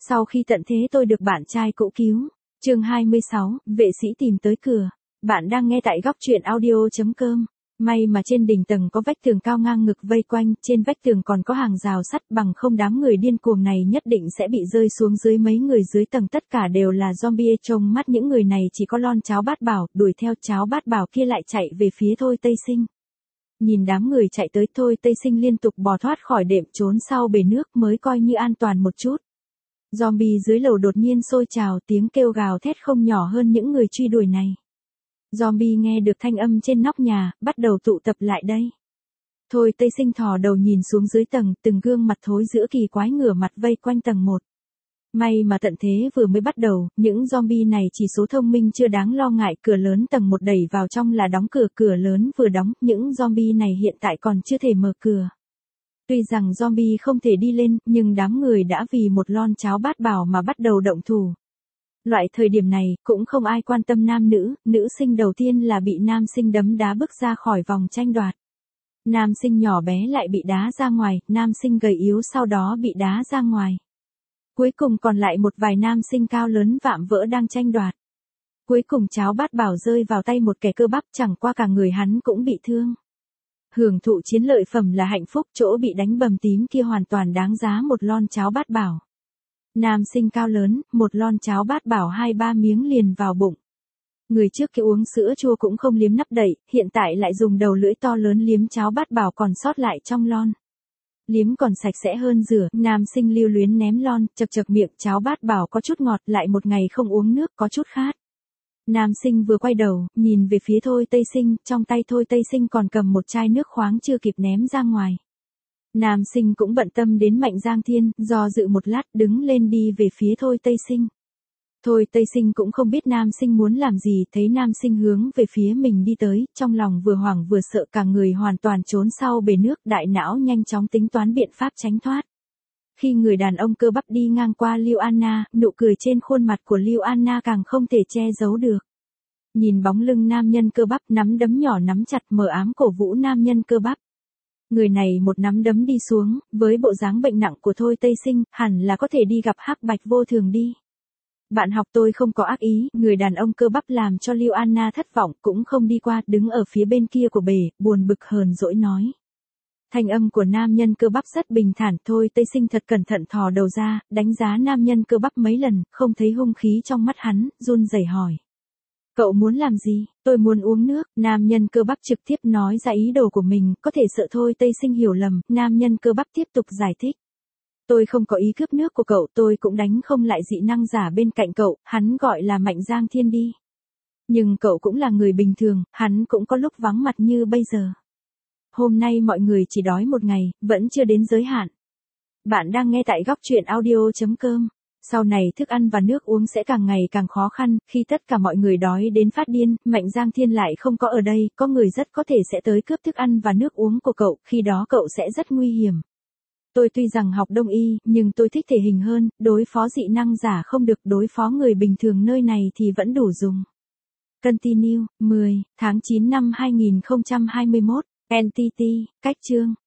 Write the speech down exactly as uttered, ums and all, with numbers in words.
Sau khi tận thế tôi được bạn trai cũ cứu. Chương hai mươi sáu, vệ sĩ tìm tới cửa. Bạn đang nghe tại góc truyện audio chấm com. May mà trên đỉnh tầng có vách tường cao ngang ngực vây quanh, trên vách tường còn có hàng rào sắt, bằng không đám người điên cuồng này nhất định sẽ bị rơi xuống dưới. Mấy người dưới tầng tất cả đều là zombie, trong mắt những người này chỉ có lon cháo bát bảo, đuổi theo cháo bát bảo kia lại chạy về phía Thôi Tây Sinh. Nhìn đám người chạy tới, Thôi Tây Sinh liên tục bò thoát khỏi đệm trốn sau bể nước mới coi như an toàn một chút. Zombie dưới lầu đột nhiên sôi trào, tiếng kêu gào thét không nhỏ hơn những người truy đuổi này. Zombie nghe được thanh âm trên nóc nhà, bắt đầu tụ tập lại đây. Thôi Tây Sinh thò đầu nhìn xuống dưới tầng, từng gương mặt thối giữa kỳ quái ngửa mặt vây quanh tầng một. May mà tận thế vừa mới bắt đầu, những zombie này chỉ số thông minh chưa đáng lo ngại. Cửa lớn tầng một đẩy vào trong là đóng cửa, cửa lớn vừa đóng, những zombie này hiện tại còn chưa thể mở cửa. Tuy rằng zombie không thể đi lên, nhưng đám người đã vì một lon cháo bát bảo mà bắt đầu động thủ. Loại thời điểm này, cũng không ai quan tâm nam nữ, nữ sinh đầu tiên là bị nam sinh đấm đá bước ra khỏi vòng tranh đoạt. Nam sinh nhỏ bé lại bị đá ra ngoài, nam sinh gầy yếu sau đó bị đá ra ngoài. Cuối cùng còn lại một vài nam sinh cao lớn vạm vỡ đang tranh đoạt. Cuối cùng cháo bát bảo rơi vào tay một kẻ cơ bắp, chẳng qua cả người hắn cũng bị thương. Hưởng thụ chiến lợi phẩm là hạnh phúc, chỗ bị đánh bầm tím kia hoàn toàn đáng giá một lon cháo bát bảo. Nam sinh cao lớn, một lon cháo bát bảo hai ba miếng liền vào bụng. Người trước kia uống sữa chua cũng không liếm nắp đậy, hiện tại lại dùng đầu lưỡi to lớn liếm cháo bát bảo còn sót lại trong lon. Liếm còn sạch sẽ hơn rửa, nam sinh lưu luyến ném lon, chật chật miệng, cháo bát bảo có chút ngọt, lại một ngày không uống nước, có chút khát. Nam sinh vừa quay đầu, nhìn về phía Thôi Tây Sinh, trong tay Thôi Tây Sinh còn cầm một chai nước khoáng chưa kịp ném ra ngoài. Nam sinh cũng bận tâm đến Mạnh Giang Thiên, do dự một lát, đứng lên đi về phía Thôi Tây Sinh. Thôi Tây Sinh cũng không biết nam sinh muốn làm gì, thấy nam sinh hướng về phía mình đi tới, trong lòng vừa hoảng vừa sợ, cả người hoàn toàn trốn sau bể nước, đại não nhanh chóng tính toán biện pháp tránh thoát. Khi người đàn ông cơ bắp đi ngang qua Lưu Anna, nụ cười trên khuôn mặt của Lưu Anna càng không thể che giấu được. Nhìn bóng lưng nam nhân cơ bắp, nắm đấm nhỏ nắm chặt mờ ám cổ vũ nam nhân cơ bắp. Người này một nắm đấm đi xuống, với bộ dáng bệnh nặng của Thôi Tây Sinh, hẳn là có thể đi gặp Hắc Bạch Vô Thường đi. Bạn học tôi không có ác ý, người đàn ông cơ bắp làm cho Lưu Anna thất vọng, cũng không đi qua, đứng ở phía bên kia của bể, buồn bực hờn dỗi nói. Thanh âm của nam nhân cơ bắp rất bình thản. Thôi Tây Sinh thật cẩn thận thò đầu ra, đánh giá nam nhân cơ bắp mấy lần, không thấy hung khí trong mắt hắn, run rẩy hỏi. Cậu muốn làm gì? Tôi muốn uống nước. Nam nhân cơ bắp trực tiếp nói ra ý đồ của mình, có thể sợ Thôi Tây Sinh hiểu lầm, nam nhân cơ bắp tiếp tục giải thích. Tôi không có ý cướp nước của cậu, tôi cũng đánh không lại dị năng giả bên cạnh cậu, hắn gọi là Mạnh Giang Thiên đi. Nhưng cậu cũng là người bình thường, hắn cũng có lúc vắng mặt như bây giờ. Hôm nay mọi người chỉ đói một ngày, vẫn chưa đến giới hạn. Bạn đang nghe tại góc truyện audio chấm com. Sau này thức ăn và nước uống sẽ càng ngày càng khó khăn, khi tất cả mọi người đói đến phát điên, Mạnh Giang Thiên lại không có ở đây, có người rất có thể sẽ tới cướp thức ăn và nước uống của cậu, khi đó cậu sẽ rất nguy hiểm. Tôi tuy rằng học đông y, nhưng tôi thích thể hình hơn, đối phó dị năng giả không được, đối phó người bình thường nơi này thì vẫn đủ dùng. Continue, mười tháng chín năm hai nghìn không trăm hai mươi mốt, en tê tê, cách chương.